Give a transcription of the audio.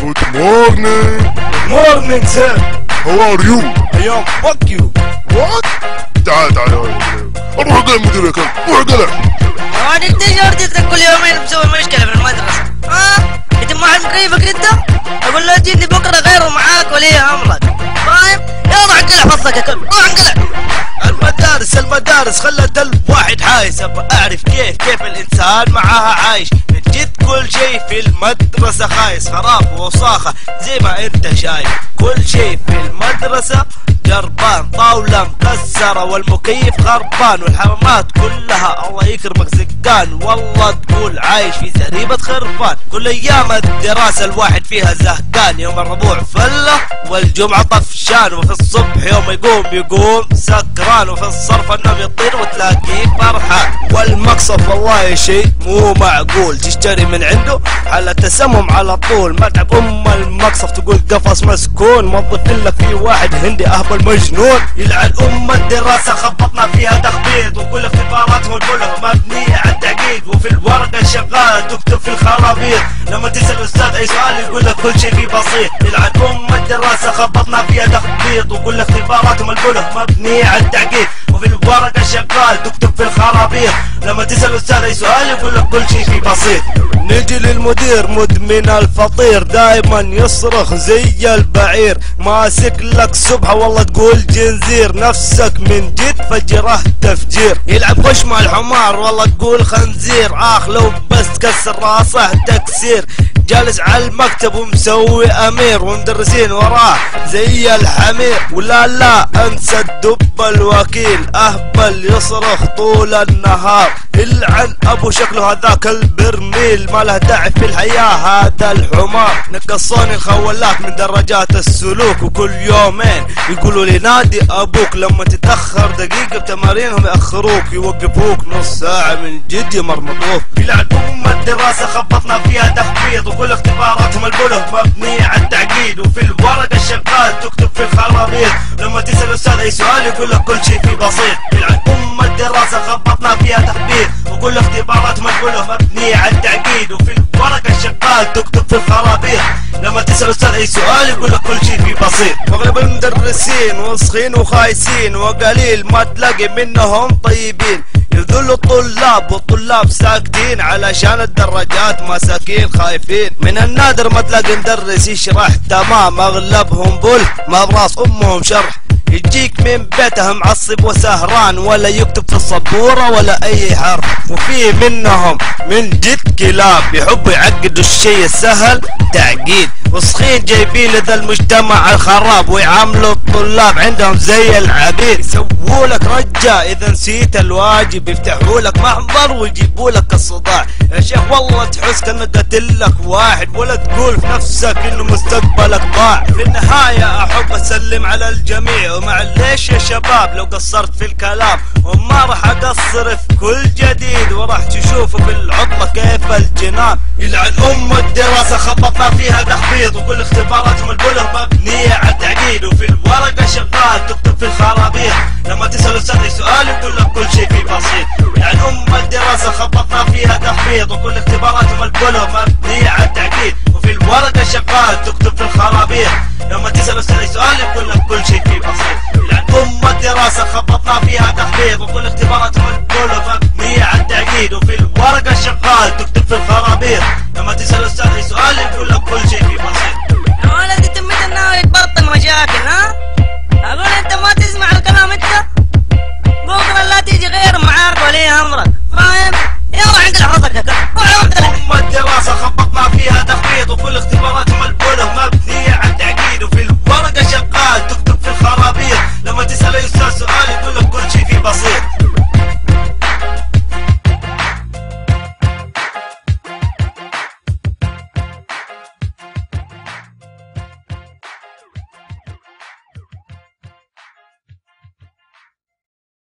Good morning. Good morning, sir. How are you? I am fuck you. What? تعال اروح قلع مدير يا كلب، روح قلع. انت جوردتك كل يومين بتسوي مشكلة في المدرسة. انت ما حد مكيفك انت؟ اقول له تجيني بكرة غيره معاك ولي امرك. فاهم؟ يلا روح انقلع فصلك يا كلب، روح انقلع. المدارس خلت الواحد حايس. ابغى اعرف كيف الانسان معاها عايش. من جد كل شيء في المدرسة خايس، خراب ووساخة زي ما انت شايف. كل شيء في المدرسة جربان، طاولة مكسرة والمكيف خربان، والحمامات كلها الله يكرمك زقان. والله تقول عايش في زريبة خربان. كل ايام الدراسة الواحد فيها زهقان، يوم الربوع فلة والجمعة طفشان، وفي الصبح يوم يقوم سكران، وفي الصرف النوم يطير وتلاقيه فرحان. والمقصف والله شيء مو معقول، تشتري من عنده على تسمم على طول. متعب المقصف تقول قفص مسكون، موظف لك فيه واحد هندي اهبل مجنون. يلعن الدراسة خبطنا فيها تخبيط، وكل اختباراتهم البله مبنية على التعقيد، وفي الورقة شغالة تكتب في الخرابيط. لما تسأل الاستاذ اي سؤال يقول لك كل شيء فيه بسيط. يلعن الدراسة خبطنا فيها تخبيط، وكل اختباراتهم البله مبنية على التعقيد، وفي الورقة شغال تكتب في الخرابيط. لما تسأل الاستاذ اي سؤال يقول لك كل شيء فيه بسيط. نجي للمدير مدمن الفطير، دايما يصرخ زي البعير، ماسك لك سبحة والله تقول جنزير، نفسك من جد فجره تفجير. يلعب خش مع الحمار والله تقول خنزير، لو بس تكسر راسه تكسير. جالس على المكتب ومسوي امير، ومدرسين وراه زي الحمير. ولا انسى الدب الوكيل، اهبل يصرخ طول النهار. يلعن ابو شكله هذاك البرميل، ما له داعي في الحياة هذا الحمار. نقصوني الخولات من درجات السلوك، وكل يومين يقولوا لي نادي ابوك. لما تتاخر دقيقة بتمارينهم ياخروك، يوقفوك نص ساعة من جد يمرمطوك. يلعن الدراسة خبطنا فيها تخبيط، وكل اختباراتهم البله مبنية على التعقيد، وفي الورقة شغال تكتب في الخرابيط. لما تسأل الاستاذ اي سؤال يقول لك كل شيء فيه بسيط. يلعن الدراسة خبطنا فيها تخبيط، وكل اختباراتهم البله مبنية على التعقيد، وفي الورقة شغال تكتب في الخرابيط. لما تسأل الاستاذ اي سؤال يقول لك كل شيء فيه بسيط. واغلب المدرسين وسخين وخايسين، وقليل ما تلاقي منهم طيبين. يذلوا الطلاب والطلاب ساكتين، علشان الدرجات مساكين خايفين. من النادر ما تلاقي مدرس يشرح تمام، اغلبهم بل ما براس امهم شرح. يجيك من بيته معصب وسهران، ولا يكتب في السبورة ولا اي حرف. وفي منهم من جد كلاب يحبوا يعقدوا الشيء السهل تعقيد، وسخين جايبين لذا المجتمع الخراب، ويعاملوا الطلاب عندهم زي العبيد. يسووا لك رجة اذا نسيت الواجب، يفتحوا لك محضر ويجيبوا لك الصداع. يا شيخ والله تحس كانك قتلك واحد، ولا تقول في نفسك انه مستقبلك ضاع. في النهاية احب اسلم على الجميع، ومعليش يا شباب لو قصرت في الكلام، وما راح اقصر في كل جديد، وراح تشوفوا في العطلة كيف الجنان. يلعن الدراسة خبطنا فيها تخبيط، وكل اختباراتهم البله مبنية على التعقيد، وفي الورقة شغال تكتب في الخرابيط. لما تسأل الاستاذ سؤال يقول لك كل شيء فيه بسيط. يلعن الدراسة خبطنا فيها تخبيط، وكل اختباراتهم البله مبنية على التعقيد، وفي الورقة شغال تكتب في الخرابيط. لما تسأل الاستاذ سؤال يقول لك كل شيء فيه بسيط. يلعن الدراسة خبطنا فيها تخبيط، وكل اختباراتهم البله